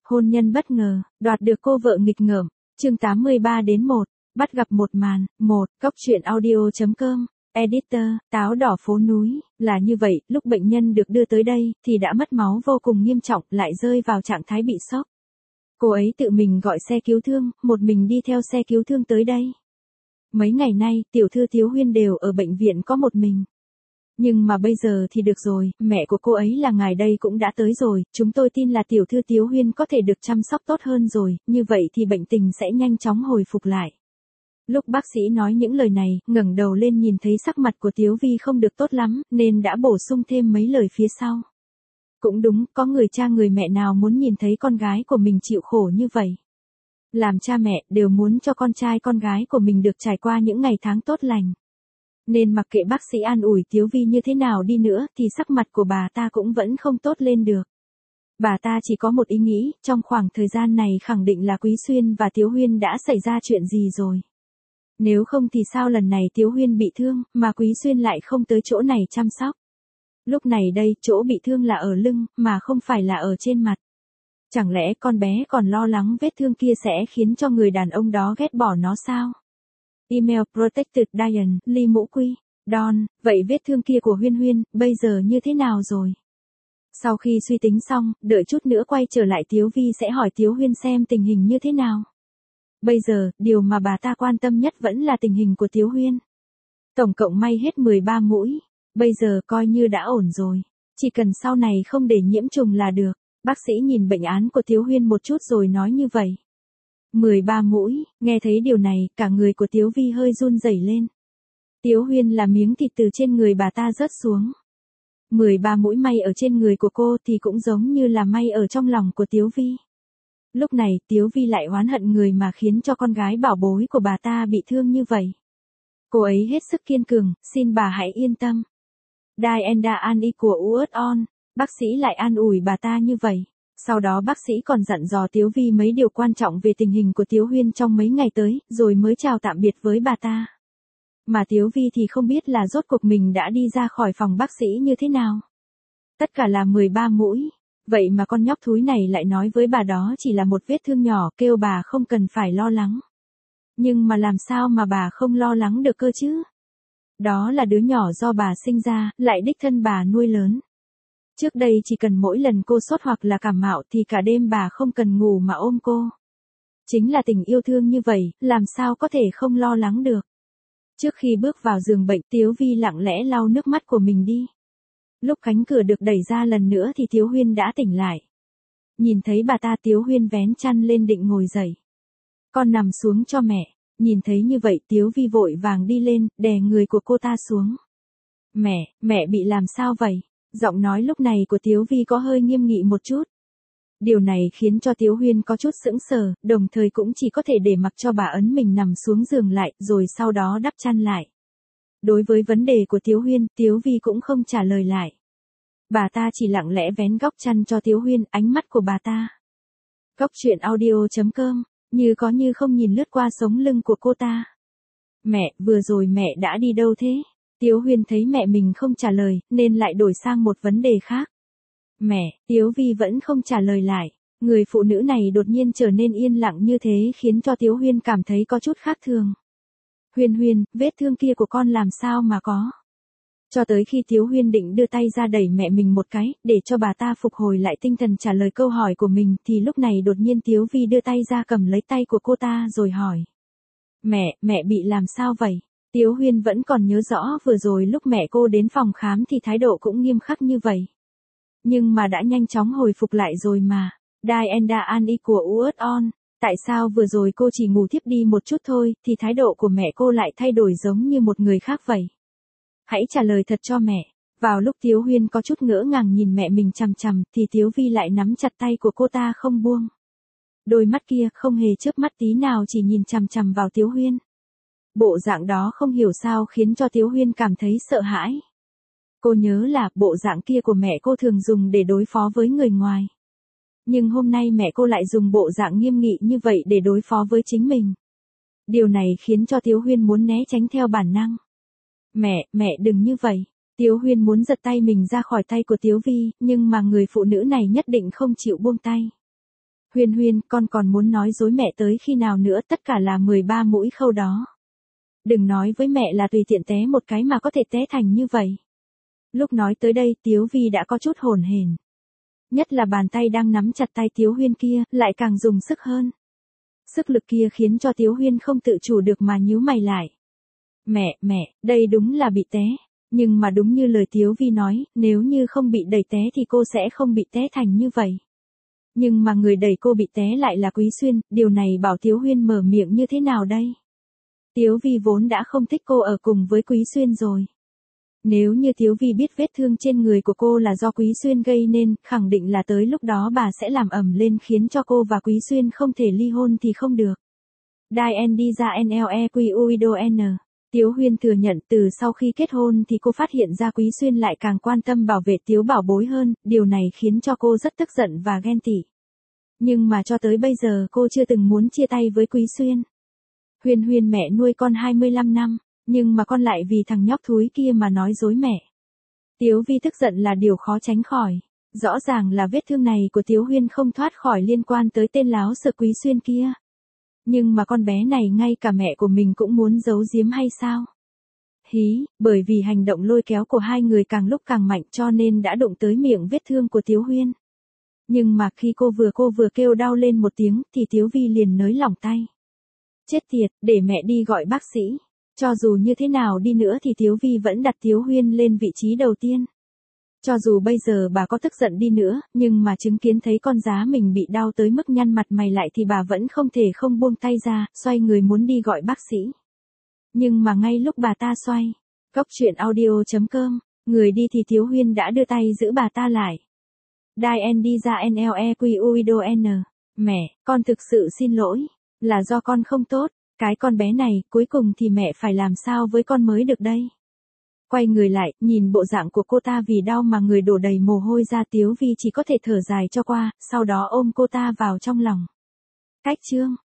Hôn nhân bất ngờ, đoạt được cô vợ nghịch ngợm. Chương 83-1, bắt gặp một màn. 1. Cóc truyện audio.com. Editor, táo đỏ phố núi. Là như vậy, lúc bệnh nhân được đưa tới đây, thì đã mất máu vô cùng nghiêm trọng, lại rơi vào trạng thái bị sốc. Cô ấy tự mình gọi xe cứu thương, một mình đi theo xe cứu thương tới đây. Mấy ngày nay, tiểu thư Tiếu Huyên đều ở bệnh viện có một mình. Nhưng mà bây giờ thì được rồi, mẹ của cô ấy là ngài đây cũng đã tới rồi, chúng tôi tin là tiểu thư Tiếu Huyên có thể được chăm sóc tốt hơn rồi, như vậy thì bệnh tình sẽ nhanh chóng hồi phục lại. Lúc bác sĩ nói những lời này, ngẩng đầu lên nhìn thấy sắc mặt của Tiếu Vi không được tốt lắm, nên đã bổ sung thêm mấy lời phía sau. Cũng đúng, có người cha người mẹ nào muốn nhìn thấy con gái của mình chịu khổ như vậy. Làm cha mẹ đều muốn cho con trai con gái của mình được trải qua những ngày tháng tốt lành. Nên mặc kệ bác sĩ an ủi Tiếu Vi như thế nào đi nữa thì sắc mặt của bà ta cũng vẫn không tốt lên được. Bà ta chỉ có một ý nghĩ, trong khoảng thời gian này khẳng định là Quý Xuyên và Tiếu Huyên đã xảy ra chuyện gì rồi. Nếu không thì sao lần này Tiếu Huyên bị thương, mà Quý Xuyên lại không tới chỗ này chăm sóc. Lúc này đây, chỗ bị thương là ở lưng, mà không phải là ở trên mặt. Chẳng lẽ con bé còn lo lắng vết thương kia sẽ khiến cho người đàn ông đó ghét bỏ nó sao? Email Protected Diane, Ly Mũ Quy, Don, vậy vết thương kia của Huyên Huyên, bây giờ như thế nào rồi? Sau khi suy tính xong, đợi chút nữa quay trở lại Tiếu Vi sẽ hỏi Tiếu Huyên xem tình hình như thế nào. Bây giờ, điều mà bà ta quan tâm nhất vẫn là tình hình của Tiếu Huyên. Tổng cộng may hết 13 mũi, bây giờ coi như đã ổn rồi, chỉ cần sau này không để nhiễm trùng là được. Bác sĩ nhìn bệnh án của Tiếu Huyên một chút rồi nói như vậy. 13 mũi, nghe thấy điều này, cả người của Tiếu Vi hơi run rẩy lên. Tiếu Huyên là miếng thịt từ trên người bà ta rớt xuống. 13 mũi may ở trên người của cô thì cũng giống như là may ở trong lòng của Tiếu Vi. Lúc này, Tiếu Vi lại oán hận người mà khiến cho con gái bảo bối của bà ta bị thương như vậy. Cô ấy hết sức kiên cường, xin bà hãy yên tâm. Diana An của US On, bác sĩ lại an ủi bà ta như vậy. Sau đó bác sĩ còn dặn dò Tiếu Vi mấy điều quan trọng về tình hình của Tiếu Huyên trong mấy ngày tới, rồi mới chào tạm biệt với bà ta. Mà Tiếu Vi thì không biết là rốt cuộc mình đã đi ra khỏi phòng bác sĩ như thế nào. Tất cả là 13 mũi. Vậy mà con nhóc thúi này lại nói với bà đó chỉ là một vết thương nhỏ, kêu bà không cần phải lo lắng. Nhưng mà làm sao mà bà không lo lắng được cơ chứ? Đó là đứa nhỏ do bà sinh ra, lại đích thân bà nuôi lớn. Trước đây chỉ cần mỗi lần cô sốt hoặc là cảm mạo thì cả đêm bà không cần ngủ mà ôm cô. Chính là tình yêu thương như vậy, làm sao có thể không lo lắng được. Trước khi bước vào giường bệnh, Tiếu Vi lặng lẽ lau nước mắt của mình đi. Lúc cánh cửa được đẩy ra lần nữa thì Tiếu Huyên đã tỉnh lại. Nhìn thấy bà ta, Tiếu Huyên vén chăn lên định ngồi dậy. Con nằm xuống cho mẹ. Nhìn thấy như vậy Tiếu Vi vội vàng đi lên, đè người của cô ta xuống. Mẹ bị làm sao vậy? Giọng nói lúc này của Tiếu Vi có hơi nghiêm nghị một chút. Điều này khiến cho Tiếu Huyên có chút sững sờ, đồng thời cũng chỉ có thể để mặc cho bà ấn mình nằm xuống giường lại, rồi sau đó đắp chăn lại. Đối với vấn đề của Tiếu Huyên, Tiếu Vi cũng không trả lời lại. Bà ta chỉ lặng lẽ vén góc chăn cho Tiếu Huyên, ánh mắt của bà ta. Cóc truyện audio.com, như có như không nhìn lướt qua sống lưng của cô ta. Mẹ, vừa rồi mẹ đã đi đâu thế? Tiếu Huyên thấy mẹ mình không trả lời, nên lại đổi sang một vấn đề khác. Mẹ, Tiếu Vi vẫn không trả lời lại. Người phụ nữ này đột nhiên trở nên yên lặng như thế khiến cho Tiếu Huyên cảm thấy có chút khác thường. Huyên, vết thương kia của con làm sao mà có? Cho tới khi Tiếu Huyên định đưa tay ra đẩy mẹ mình một cái, để cho bà ta phục hồi lại tinh thần trả lời câu hỏi của mình, thì lúc này đột nhiên Tiếu Vi đưa tay ra cầm lấy tay của cô ta rồi hỏi. Mẹ bị làm sao vậy? Tiếu Huyên vẫn còn nhớ rõ vừa rồi lúc mẹ cô đến phòng khám thì thái độ cũng nghiêm khắc như vậy. Nhưng mà đã nhanh chóng hồi phục lại rồi mà. Diana An của US On, tại sao vừa rồi cô chỉ ngủ thiếp đi một chút thôi, thì thái độ của mẹ cô lại thay đổi giống như một người khác vậy? Hãy trả lời thật cho mẹ. Vào lúc Tiếu Huyên có chút ngỡ ngàng nhìn mẹ mình chằm chằm, thì Tiếu Vi lại nắm chặt tay của cô ta không buông. Đôi mắt kia không hề chớp mắt tí nào, chỉ nhìn chằm chằm vào Tiếu Huyên. Bộ dạng đó không hiểu sao khiến cho Tiếu Huyên cảm thấy sợ hãi. Cô nhớ là bộ dạng kia của mẹ cô thường dùng để đối phó với người ngoài. Nhưng hôm nay mẹ cô lại dùng bộ dạng nghiêm nghị như vậy để đối phó với chính mình. Điều này khiến cho Tiếu Huyên muốn né tránh theo bản năng. Mẹ đừng như vậy. Tiếu Huyên muốn giật tay mình ra khỏi tay của Tiếu Vi, nhưng mà người phụ nữ này nhất định không chịu buông tay. Huyên Huyên, con còn muốn nói dối mẹ tới khi nào nữa, tất cả là 13 mũi khâu đó. Đừng nói với mẹ là tùy tiện té một cái mà có thể té thành như vậy. Lúc nói tới đây, Tiếu Vi đã có chút hổn hển. Nhất là bàn tay đang nắm chặt tay Tiếu Huyên kia, lại càng dùng sức hơn. Sức lực kia khiến cho Tiếu Huyên không tự chủ được mà nhíu mày lại. Mẹ, đây đúng là bị té. Nhưng mà đúng như lời Tiếu Vi nói, nếu như không bị đẩy té thì cô sẽ không bị té thành như vậy. Nhưng mà người đẩy cô bị té lại là Quý Xuyên, điều này bảo Tiếu Huyên mở miệng như thế nào đây? Tiếu Vi vốn đã không thích cô ở cùng với Quý Xuyên rồi. Nếu như Tiếu Vi biết vết thương trên người của cô là do Quý Xuyên gây nên, khẳng định là tới lúc đó bà sẽ làm ầm lên khiến cho cô và Quý Xuyên không thể ly hôn thì không được. Dien đi ra NLEQUIDON. Tiếu Huyên thừa nhận từ sau khi kết hôn thì cô phát hiện ra Quý Xuyên lại càng quan tâm bảo vệ Tiếu Bảo Bối hơn, điều này khiến cho cô rất tức giận và ghen tị. Nhưng mà cho tới bây giờ cô chưa từng muốn chia tay với Quý Xuyên. Huyên Huyên, mẹ nuôi con 25 năm, nhưng mà con lại vì thằng nhóc thúi kia mà nói dối mẹ. Tiếu Vi tức giận là điều khó tránh khỏi. Rõ ràng là vết thương này của Tiếu Huyên không thoát khỏi liên quan tới tên láo sợ Quý Xuyên kia. Nhưng mà con bé này ngay cả mẹ của mình cũng muốn giấu giếm hay sao? Bởi vì hành động lôi kéo của hai người càng lúc càng mạnh cho nên đã đụng tới miệng vết thương của Tiếu Huyên. Nhưng mà khi cô vừa kêu đau lên một tiếng thì Tiếu Vi liền nới lỏng tay. Chết tiệt, để mẹ đi gọi bác sĩ. Cho dù như thế nào đi nữa thì Tiếu Vi vẫn đặt Tiếu Huyên lên vị trí đầu tiên. Cho dù bây giờ bà có tức giận đi nữa, nhưng mà chứng kiến thấy con giá mình bị đau tới mức nhăn mặt mày lại thì bà vẫn không thể không buông tay ra, xoay người muốn đi gọi bác sĩ. Nhưng mà ngay lúc bà ta xoay, Cốc truyện audio.com, người đi thì Tiếu Huyên đã đưa tay giữ bà ta lại. Dien đi ra NLEQUIDON. Mẹ, con thực sự xin lỗi, là do con không tốt, cái con bé này, cuối cùng thì mẹ phải làm sao với con mới được đây? Quay người lại, nhìn bộ dạng của cô ta vì đau mà người đổ đầy mồ hôi ra, Tiếu Vi chỉ có thể thở dài cho qua, sau đó ôm cô ta vào trong lòng. Cách chương